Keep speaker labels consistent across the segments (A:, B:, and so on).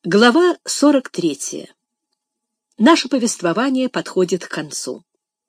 A: Глава 43. Наше повествование подходит к концу.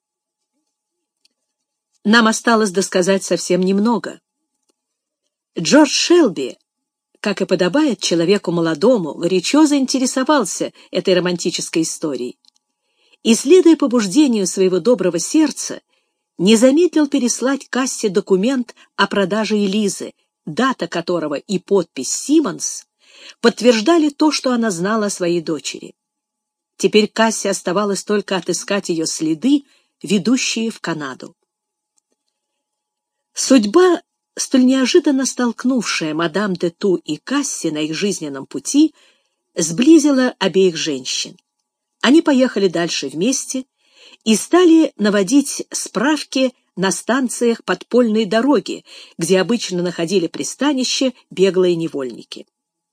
A: Нам осталось досказать совсем немного. Джордж Шелби, как и подобает человеку молодому, горячо заинтересовался этой романтической историей и, следуя побуждению своего доброго сердца, не замедлил переслать кассе документ о продаже Элизы, дата которого и подпись «Симмонс» подтверждали то, что она знала о своей дочери. Теперь Кассе оставалось только отыскать ее следы, ведущие в Канаду. Судьба, столь неожиданно столкнувшая мадам де Ту и Касси на их жизненном пути, сблизила обеих женщин. Они поехали дальше вместе и стали наводить справки на станциях подпольной дороги, где обычно находили пристанище беглые невольники.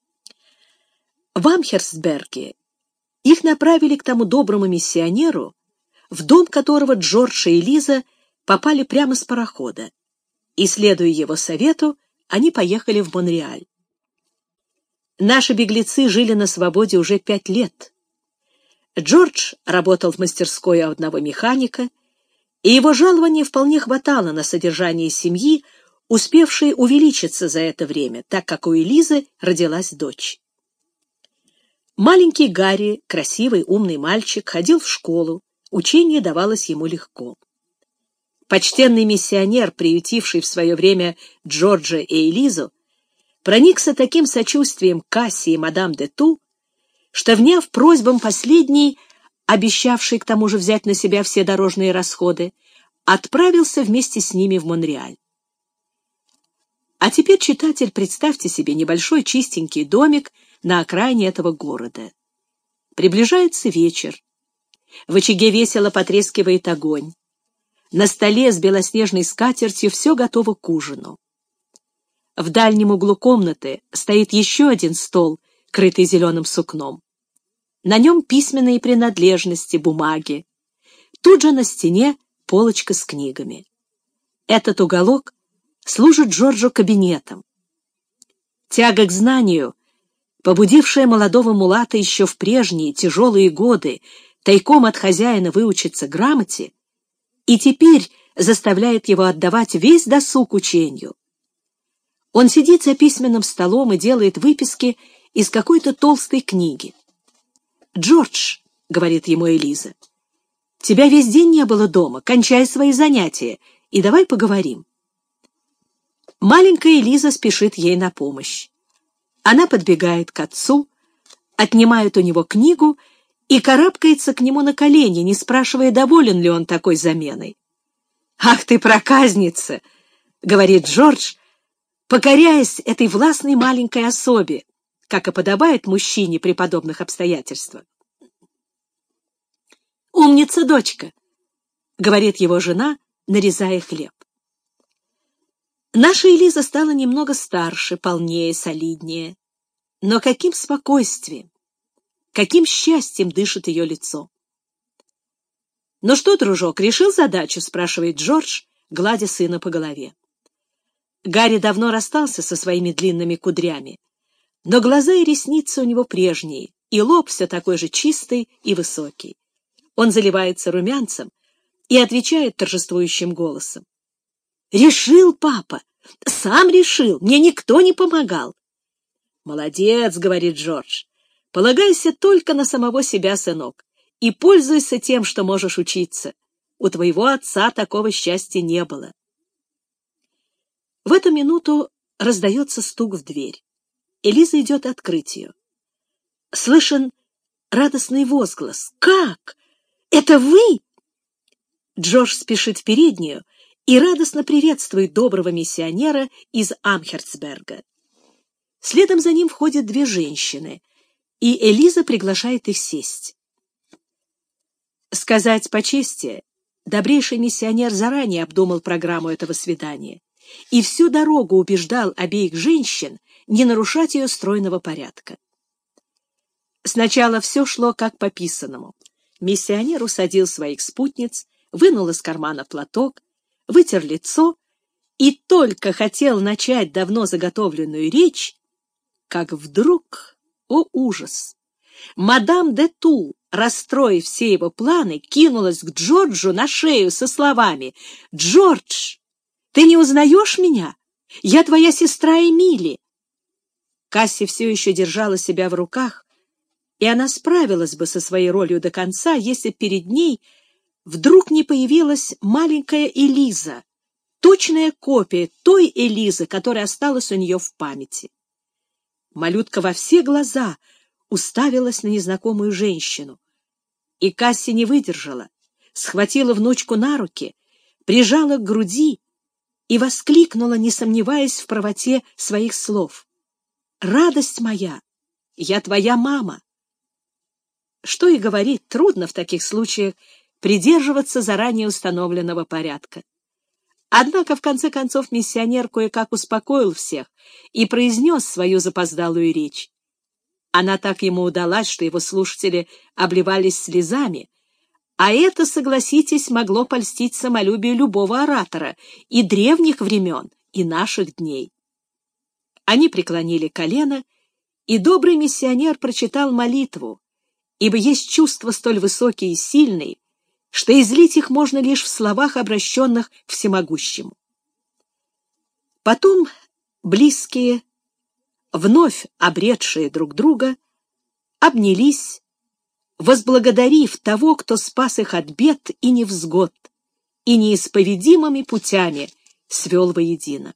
A: В Амхерстберге их направили к тому доброму миссионеру, в дом которого Джордж и Элиза попали прямо с парохода, и, следуя его совету, они поехали в Монреаль. Наши беглецы жили на свободе уже 5 лет. Джордж работал в мастерской у одного механика, и его жалования вполне хватало на содержание семьи, успевшей увеличиться за это время, так как у Элизы родилась дочь. Маленький Гарри, красивый, умный мальчик, ходил в школу, учение давалось ему легко. Почтенный миссионер, приютивший в свое время Джорджа и Элизу, проникся таким сочувствием к Касси и мадам де Ту, что, вняв просьбам последней, обещавшей к тому же взять на себя все дорожные расходы, отправился вместе с ними в Монреаль. А теперь, читатель, представьте себе небольшой чистенький домик на окраине этого города. Приближается вечер. В очаге весело потрескивает огонь. На столе с белоснежной скатертью все готово к ужину. В дальнем углу комнаты стоит еще один стол, крытый зеленым сукном. На нем письменные принадлежности, бумаги. Тут же на стене полочка с книгами. Этот уголок служит Джорджу кабинетом. Тяга к знанию, побудившая молодого мулата еще в прежние тяжелые годы тайком от хозяина выучиться грамоте, и теперь заставляет его отдавать весь досуг учению. Он сидит за письменным столом и делает выписки из какой-то толстой книги. «Джордж», — говорит ему Элиза, — «тебя весь день не было дома, кончай свои занятия, и давай поговорим». Маленькая Элиза спешит ей на помощь. Она подбегает к отцу, отнимает у него книгу и карабкается к нему на колени, не спрашивая, доволен ли он такой заменой. «Ах ты, проказница!» — говорит Джордж, покоряясь этой властной маленькой особе, как и подобает мужчине при подобных обстоятельствах. «Умница, дочка!» — говорит его жена, нарезая хлеб. Наша Элиза стала немного старше, полнее, солиднее. Но каким спокойствием, каким счастьем дышит ее лицо. «Ну что, дружок, решил задачу?» — спрашивает Джордж, гладя сына по голове. Гарри давно расстался со своими длинными кудрями, но глаза и ресницы у него прежние, и лоб все такой же чистый и высокий. Он заливается румянцем и отвечает торжествующим голосом: «Решил, папа! Сам решил! Мне никто не помогал!» «Молодец!» — говорит Джордж. «Полагайся только на самого себя, сынок, и пользуйся тем, что можешь учиться. У твоего отца такого счастья не было». В эту минуту раздается стук в дверь. Элиза идет открыть ее. Слышен радостный возглас: «Как? Это вы?» Джордж спешит в переднюю и радостно приветствует доброго миссионера из Амхерстберга. Следом за ним входят 2 женщины, и Элиза приглашает их сесть. Сказать по чести, добрейший миссионер заранее обдумал программу этого свидания и всю дорогу убеждал обеих женщин не нарушать ее стройного порядка. Сначала все шло как по писанному. Миссионер усадил своих спутниц, вынул из кармана платок, вытер лицо и только хотел начать давно заготовленную речь, как вдруг О, ужас! Мадам де Тул, расстроив все его планы, кинулась к Джорджу на шею со словами: «Джордж, ты не узнаешь меня? Я твоя сестра Эмили». Касси все еще держала себя в руках, и она справилась бы со своей ролью до конца, если перед ней вдруг не появилась маленькая Элиза, точная копия той Элизы, которая осталась у нее в памяти. Малютка во все глаза уставилась на незнакомую женщину, и Касси не выдержала, схватила внучку на руки, прижала к груди и воскликнула, не сомневаясь в правоте своих слов: «Радость моя, я твоя мама!» Что и говорить, трудно в таких случаях придерживаться заранее установленного порядка. Однако, в конце концов, миссионер кое-как успокоил всех и произнес свою запоздалую речь. Она так ему удалась, что его слушатели обливались слезами, а это, согласитесь, могло польстить самолюбию любого оратора и древних времен, и наших дней. Они преклонили колено, и добрый миссионер прочитал молитву, ибо есть чувства столь высокие и сильные, что излить их можно лишь в словах, обращенных к всемогущему. Потом близкие, вновь обретшие друг друга, обнялись, возблагодарив того, кто спас их от бед и невзгод, и неисповедимыми путями свел воедино.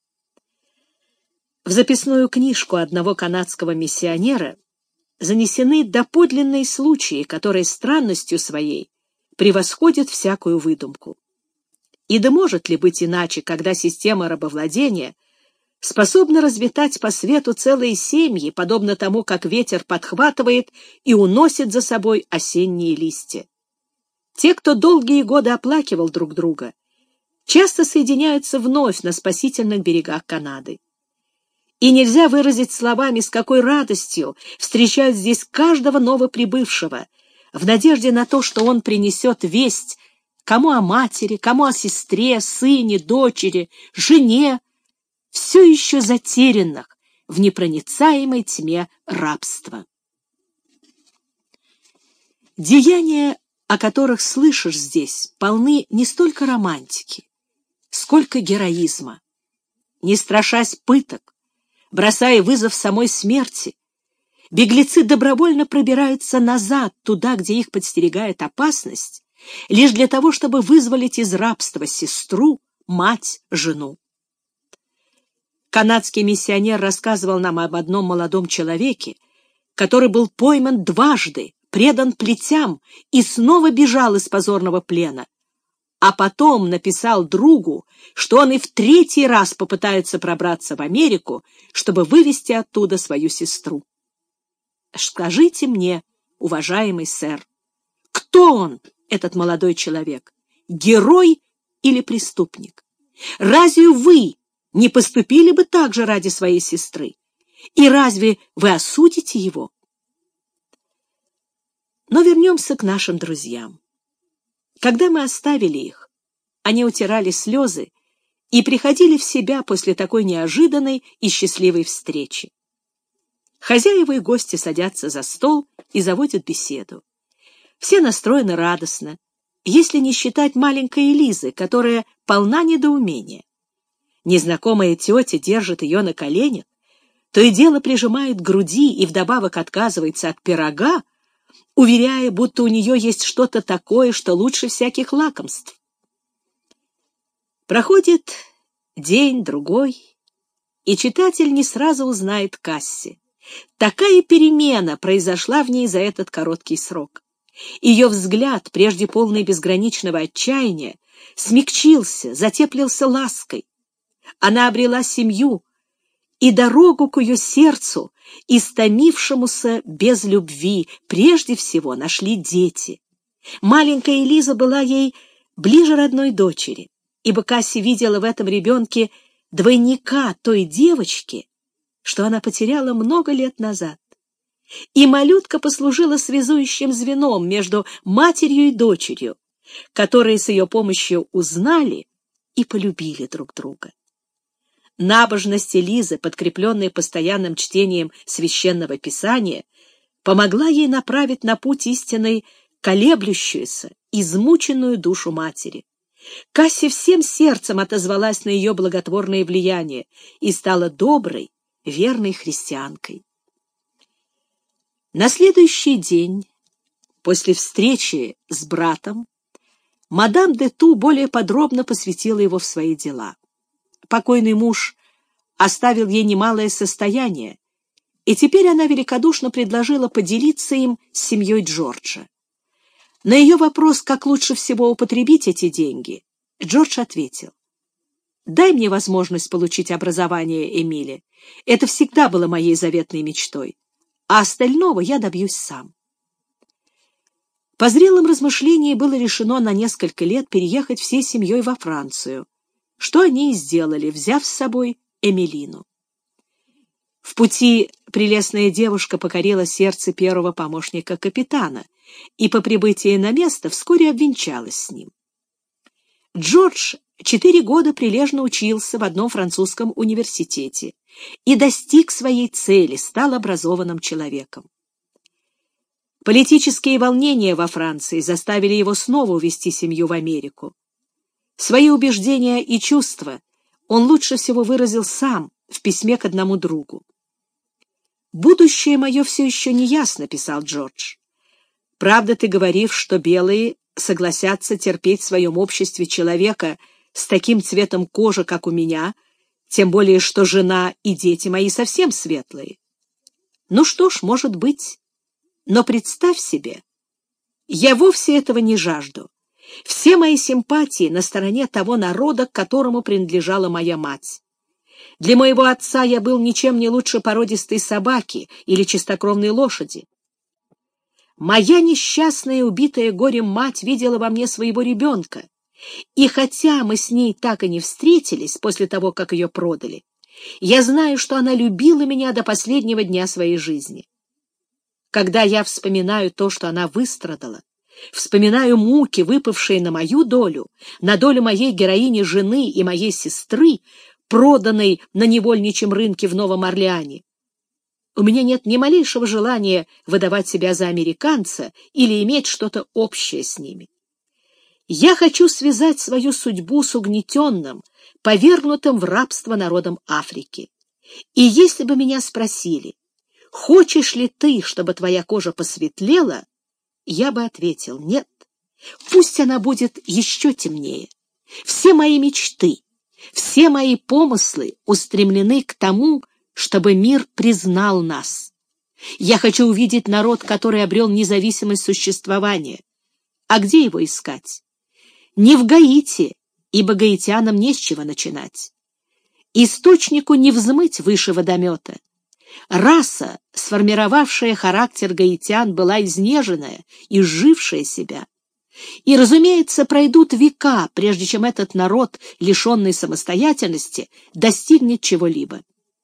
A: В записную книжку одного канадского миссионера занесены доподлинные случаи, которые странностью своей превосходят всякую выдумку. И да может ли быть иначе, когда система рабовладения способна разметать по свету целые семьи, подобно тому, как ветер подхватывает и уносит за собой осенние листья. Те, кто долгие годы оплакивал друг друга, часто соединяются вновь на спасительных берегах Канады. И нельзя выразить словами, с какой радостью встречают здесь каждого новоприбывшего, в надежде на то, что он принесет весть кому о матери, кому о сестре, сыне, дочери, жене, все еще затерянных в непроницаемой тьме рабства. Деяния, о которых слышишь здесь, полны не столько романтики, сколько героизма. Не страшась пыток, бросая вызов самой смерти, беглецы добровольно пробираются назад, туда, где их подстерегает опасность, лишь для того, чтобы вызволить из рабства сестру, мать, жену. Канадский миссионер рассказывал нам об одном молодом человеке, который был пойман дважды, предан плетям и снова бежал из позорного плена, а потом написал другу, что он и в третий раз попытается пробраться в Америку, чтобы вывести оттуда свою сестру. Скажите мне, уважаемый сэр, кто он, этот молодой человек, герой или преступник? Разве вы не поступили бы так же ради своей сестры? И разве вы осудите его? Но вернемся к нашим друзьям. Когда мы оставили их, они утирали слезы и приходили в себя после такой неожиданной и счастливой встречи. Хозяева и гости садятся за стол и заводят беседу. Все настроены радостно, если не считать маленькой Элизы, которая полна недоумения. Незнакомая тетя держит ее на коленях, то и дело прижимает к груди и вдобавок отказывается от пирога, уверяя, будто у нее есть что-то такое, что лучше всяких лакомств. Проходит день-другой, и читатель не сразу узнает Касси. Такая перемена произошла в ней за этот короткий срок. Ее взгляд, прежде полный безграничного отчаяния, смягчился, затеплился лаской. Она обрела семью, и дорогу к ее сердцу, истомившемуся без любви, прежде всего нашли дети. Маленькая Элиза была ей ближе родной дочери, ибо Касси видела в этом ребенке двойника той девочки, что она потеряла много лет назад. И малютка послужила связующим звеном между матерью и дочерью, которые с ее помощью узнали и полюбили друг друга. Набожность Элизы, подкрепленная постоянным чтением священного писания, помогла ей направить на путь истинный колеблющуюся, измученную душу матери. Касси всем сердцем отозвалась на ее благотворное влияние и стала доброй, верной христианкой. На следующий день, после встречи с братом, мадам де Ту более подробно посвятила его в свои дела. Покойный муж оставил ей немалое состояние, и теперь она великодушно предложила поделиться им с семьей Джорджа. На ее вопрос, как лучше всего употребить эти деньги, Джордж ответил: «Дай мне возможность получить образование, Эмиле. Это всегда было моей заветной мечтой, а остального я добьюсь сам». По зрелым размышлениям было решено на несколько лет переехать всей семьей во Францию, что они и сделали, взяв с собой Эмилину. В пути прелестная девушка покорила сердце первого помощника капитана и по прибытии на место вскоре обвенчалась с ним. Джордж 4 года прилежно учился в одном французском университете и достиг своей цели, стал образованным человеком. Политические волнения во Франции заставили его снова увезти семью в Америку. Свои убеждения и чувства он лучше всего выразил сам в письме к одному другу. «Будущее мое все еще не ясно», — писал Джордж. «Правда, ты говоришь, что белые согласятся терпеть в своем обществе человека с таким цветом кожи, как у меня, тем более, что жена и дети мои совсем светлые. Ну что ж, может быть, но представь себе, я вовсе этого не жажду. Все мои симпатии на стороне того народа, к которому принадлежала моя мать. Для моего отца я был ничем не лучше породистой собаки или чистокровной лошади. Моя несчастная, убитая горем мать видела во мне своего ребенка, и хотя мы с ней так и не встретились после того, как ее продали, я знаю, что она любила меня до последнего дня своей жизни. Когда я вспоминаю то, что она выстрадала, вспоминаю муки, выпавшие на мою долю, на долю моей героини-жены и моей сестры, проданной на невольничьем рынке в Новом Орлеане, у меня нет ни малейшего желания выдавать себя за американца или иметь что-то общее с ними. Я хочу связать свою судьбу с угнетенным, повергнутым в рабство народом Африки. И если бы меня спросили, хочешь ли ты, чтобы твоя кожа посветлела, я бы ответил: нет, пусть она будет еще темнее. Все мои мечты, все мои помыслы устремлены к тому, чтобы мир признал нас. Я хочу увидеть народ, который обрел независимость существования. А где его искать? Не в Гаити, ибо гаитянам не с чего начинать. Источнику не взмыть выше водомета. Раса, сформировавшая характер гаитян, была изнеженная, изжившая себя. И, разумеется, пройдут века, прежде чем этот народ, лишенный самостоятельности, достигнет чего-либо.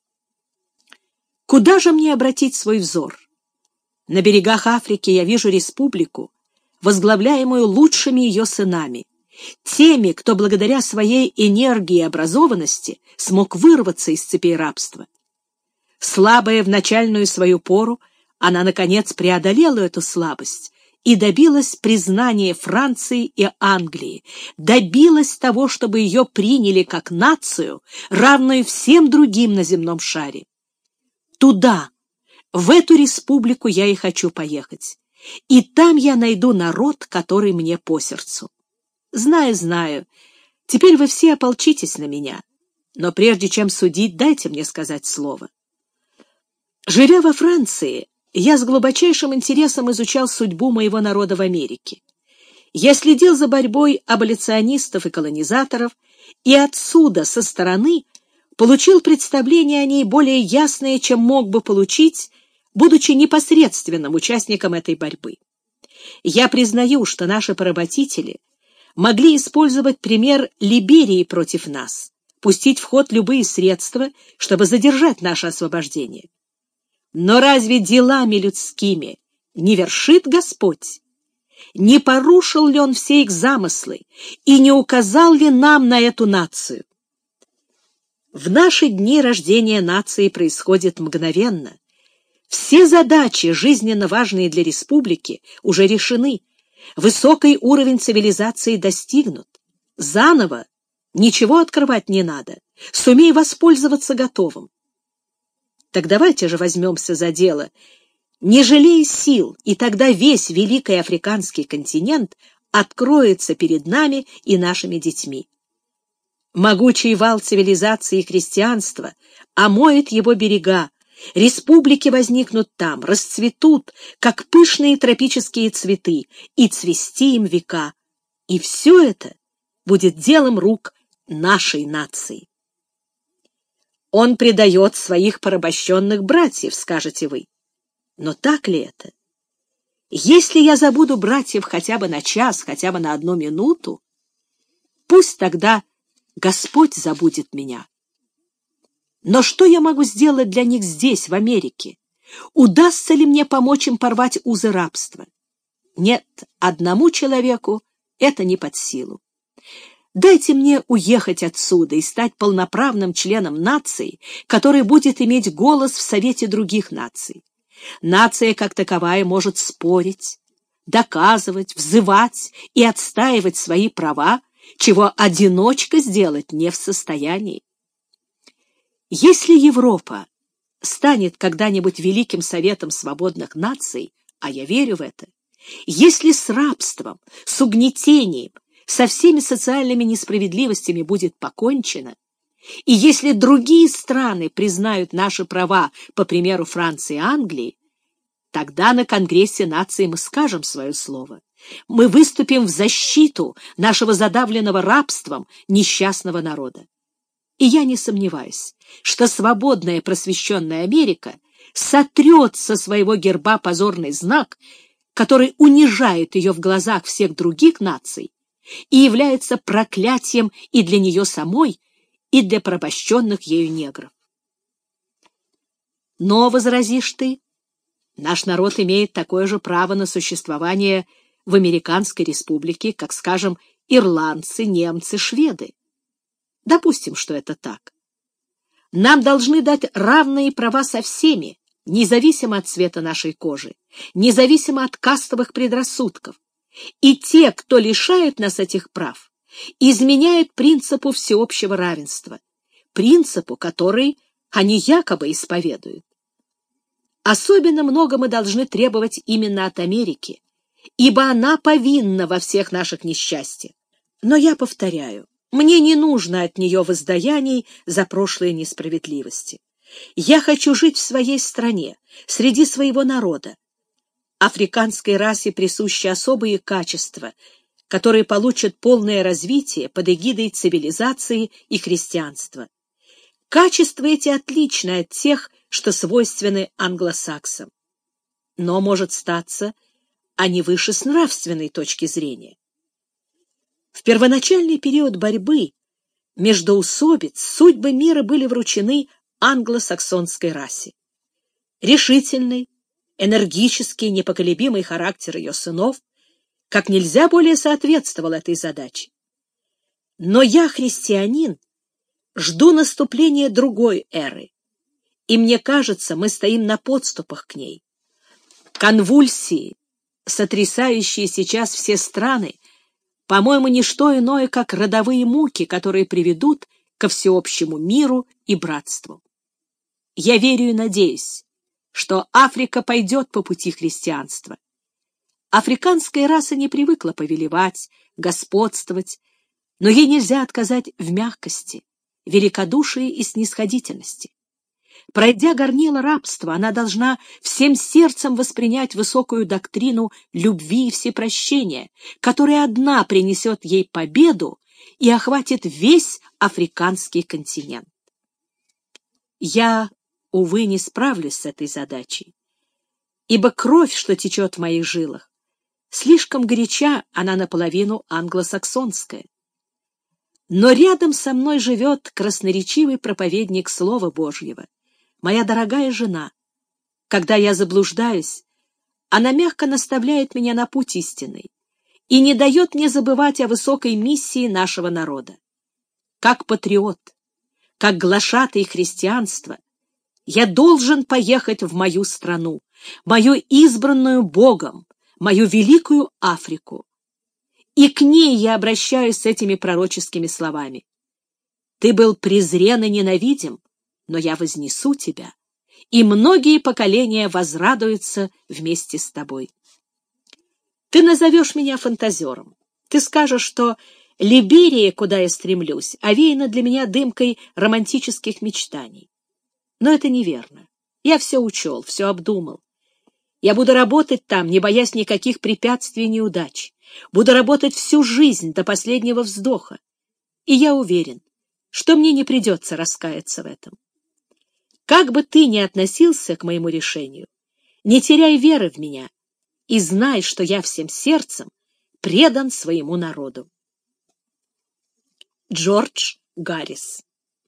A: Куда же мне обратить свой взор? На берегах Африки я вижу республику, возглавляемую лучшими ее сынами, теми, кто благодаря своей энергии и образованности смог вырваться из цепей рабства. Слабая в начальную свою пору, она, наконец, преодолела эту слабость и добилась признания Франции и Англии, добилась того, чтобы ее приняли как нацию, равную всем другим на земном шаре. Туда, в эту республику я и хочу поехать, и там я найду народ, который мне по сердцу. Знаю, теперь вы все ополчитесь на меня, но прежде чем судить, дайте мне сказать слово. Живя во Франции, я с глубочайшим интересом изучал судьбу моего народа в Америке. Я следил за борьбой аболиционистов и колонизаторов, и отсюда, со стороны, получил представление о ней более ясное, чем мог бы получить, будучи непосредственным участником этой борьбы. Я признаю, что наши поработители могли использовать пример Либерии против нас, пустить в ход любые средства, чтобы задержать наше освобождение. Но разве делами людскими не вершит Господь? Не порушил ли Он все их замыслы и не указал ли нам на эту нацию? В наши дни рождение нации происходит мгновенно. Все задачи, жизненно важные для республики, уже решены. Высокий уровень цивилизации достигнут. Заново ничего открывать не надо. Сумей воспользоваться готовым. Так давайте же возьмемся за дело, не жалея сил, и тогда весь великий африканский континент откроется перед нами и нашими детьми. Могучий вал цивилизации и крестьянства омоет его берега, республики возникнут там, расцветут, как пышные тропические цветы, и цвести им века. И все это будет делом рук нашей нации. Он предает своих порабощенных братьев, скажете вы. Но так ли это? Если я забуду братьев хотя бы на час, хотя бы на 1 минуту, пусть тогда Господь забудет меня. Но что я могу сделать для них здесь, в Америке? Удастся ли мне помочь им порвать узы рабства? Нет, одному человеку это не под силу. Дайте мне уехать отсюда и стать полноправным членом нации, который будет иметь голос в Совете других наций. Нация как таковая может спорить, доказывать, взывать и отстаивать свои права, чего одиночка сделать не в состоянии. Если Европа станет когда-нибудь Великим Советом свободных наций, а я верю в это, если с рабством, с угнетением, со всеми социальными несправедливостями будет покончено, и если другие страны признают наши права, по примеру Франции и Англии, тогда на Конгрессе наций мы скажем свое слово. Мы выступим в защиту нашего задавленного рабством несчастного народа. И я не сомневаюсь, что свободная просвещенная Америка сотрет со своего герба позорный знак, который унижает ее в глазах всех других наций и является проклятием и для нее самой, и для порабощенных ею негров. Но, возразишь ты, наш народ имеет такое же право на существование в Американской республике, как, скажем, ирландцы, немцы, шведы. Допустим, что это так. Нам должны дать равные права со всеми, независимо от цвета нашей кожи, независимо от кастовых предрассудков. И те, кто лишают нас этих прав, изменяют принципу всеобщего равенства, принципу, который они якобы исповедуют. Особенно много мы должны требовать именно от Америки, ибо она повинна во всех наших несчастьях. Но я повторяю, мне не нужно от нее воздаяний за прошлые несправедливости. Я хочу жить в своей стране, среди своего народа. Африканской расе присущи особые качества, которые получат полное развитие под эгидой цивилизации и христианства. Качества эти отличны от тех, что свойственны англосаксам. Но, может статься, они выше с нравственной точки зрения. В первоначальный период борьбы междоусобиц судьбы мира были вручены англосаксонской расе. Решительный, энергический, непоколебимый характер ее сынов как нельзя более соответствовал этой задаче. Но я, христианин, жду наступления другой эры, и мне кажется, мы стоим на подступах к ней. Конвульсии, сотрясающие сейчас все страны, по-моему, не что иное, как родовые муки, которые приведут ко всеобщему миру и братству. Я верю и надеюсь, что Африка пойдет по пути христианства. Африканская раса не привыкла повелевать, господствовать, но ей нельзя отказать в мягкости, великодушии и снисходительности. Пройдя горнило рабства, она должна всем сердцем воспринять высокую доктрину любви и всепрощения, которая одна принесет ей победу и охватит весь африканский континент. Я, увы, не справлюсь с этой задачей, ибо кровь, что течет в моих жилах, слишком горяча, она наполовину англосаксонская. Но рядом со мной живет красноречивый проповедник Слова Божьего, моя дорогая жена. Когда я заблуждаюсь, она мягко наставляет меня на путь истинный и не дает мне забывать о высокой миссии нашего народа. Как патриот, как глашатай христианства, я должен поехать в мою страну, мою избранную Богом, мою великую Африку. И к ней я обращаюсь с этими пророческими словами. Ты был презрен и ненавидим, но я вознесу тебя, и многие поколения возрадуются вместе с тобой. Ты назовешь меня фантазером. Ты скажешь, что Либерия, куда я стремлюсь, овеяна для меня дымкой романтических мечтаний. Но это неверно. Я все учел, все обдумал. Я буду работать там, не боясь никаких препятствий и неудач. Буду работать всю жизнь до последнего вздоха. И я уверен, что мне не придется раскаяться в этом. Как бы ты ни относился к моему решению, не теряй веры в меня и знай, что я всем сердцем предан своему народу. Джордж Гаррис.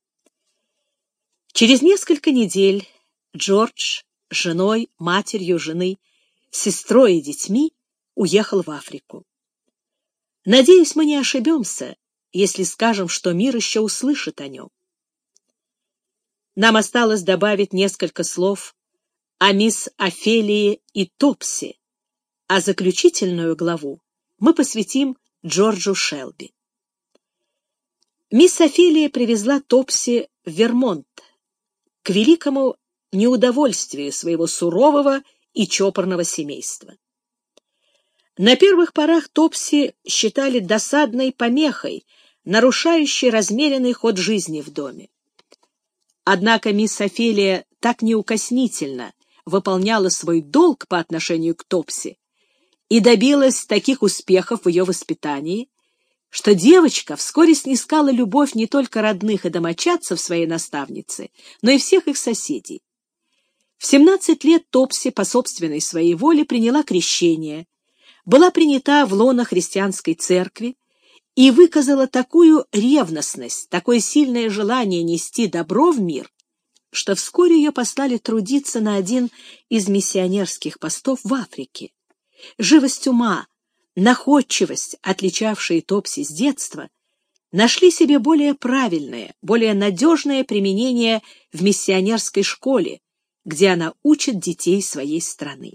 A: Через несколько недель Джордж с женой, матерью жены, сестрой и детьми уехал в Африку. Надеюсь, мы не ошибемся, если скажем, что мир еще услышит о нем. Нам осталось добавить несколько слов о мисс Офелии и Топси, а заключительную главу мы посвятим Джорджу Шелби. Мисс Офелия привезла Топси в Вермонт к великому неудовольствию своего сурового и чопорного семейства. На первых порах Топси считали досадной помехой, нарушающей размеренный ход жизни в доме. Однако мисс Офелия так неукоснительно выполняла свой долг по отношению к Топси и добилась таких успехов в ее воспитании, что девочка вскоре снискала любовь не только родных и домочадцев своей наставницы, но и всех их соседей. В 17 лет Топси по собственной своей воле приняла крещение, была принята в лоно христианской церкви и выказала такую ревностность, такое сильное желание нести добро в мир, что вскоре ее послали трудиться на один из миссионерских постов в Африке. Живость ума, находчивость, отличавшие Топси с детства, нашли себе более правильное, более надежное применение в миссионерской школе, где она учит детей своей страны.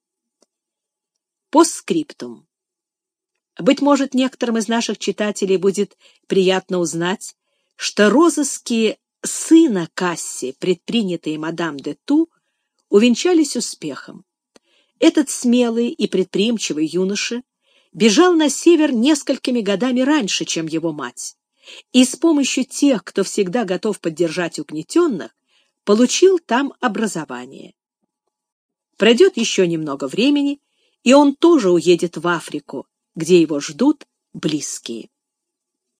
A: Постскриптум. Быть может, некоторым из наших читателей будет приятно узнать, что розыски сына Касси, предпринятые мадам де Ту, увенчались успехом. Этот смелый и предприимчивый юноша бежал на север несколькими годами раньше, чем его мать, и с помощью тех, кто всегда готов поддержать угнетенных, получил там образование. Пройдет еще немного времени, и он тоже уедет в Африку, где его ждут близкие.